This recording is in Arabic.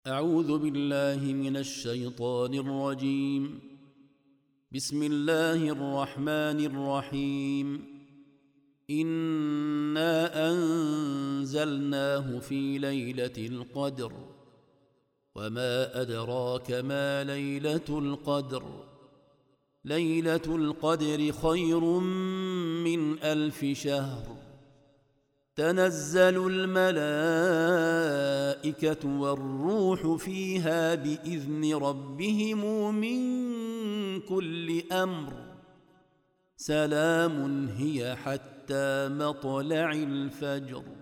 أعوذ بالله من الشيطان الرجيم. بسم الله الرحمن الرحيم. إنا أنزلناه في ليلة القدر، وما أدراك ما ليلة القدر. ليلة القدر خير من 1000 شهر. تنزل الملائكة والروح فيها بإذن ربهم من كل أمر. سلام هي حتى مطلع الفجر.